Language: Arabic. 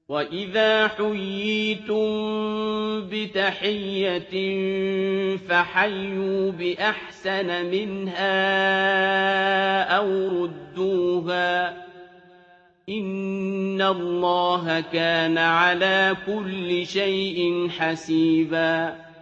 وَإِذَا حُيِّيتُم بِتَحِيَّةٍ فَحَيُّوا بِأَحْسَنَ مِنْهَا أَوْ رُدُّوهَا ۗ إِنَّ اللَّهَ كَانَ عَلَىٰ كُلِّ شَيْءٍ حَسِيبًا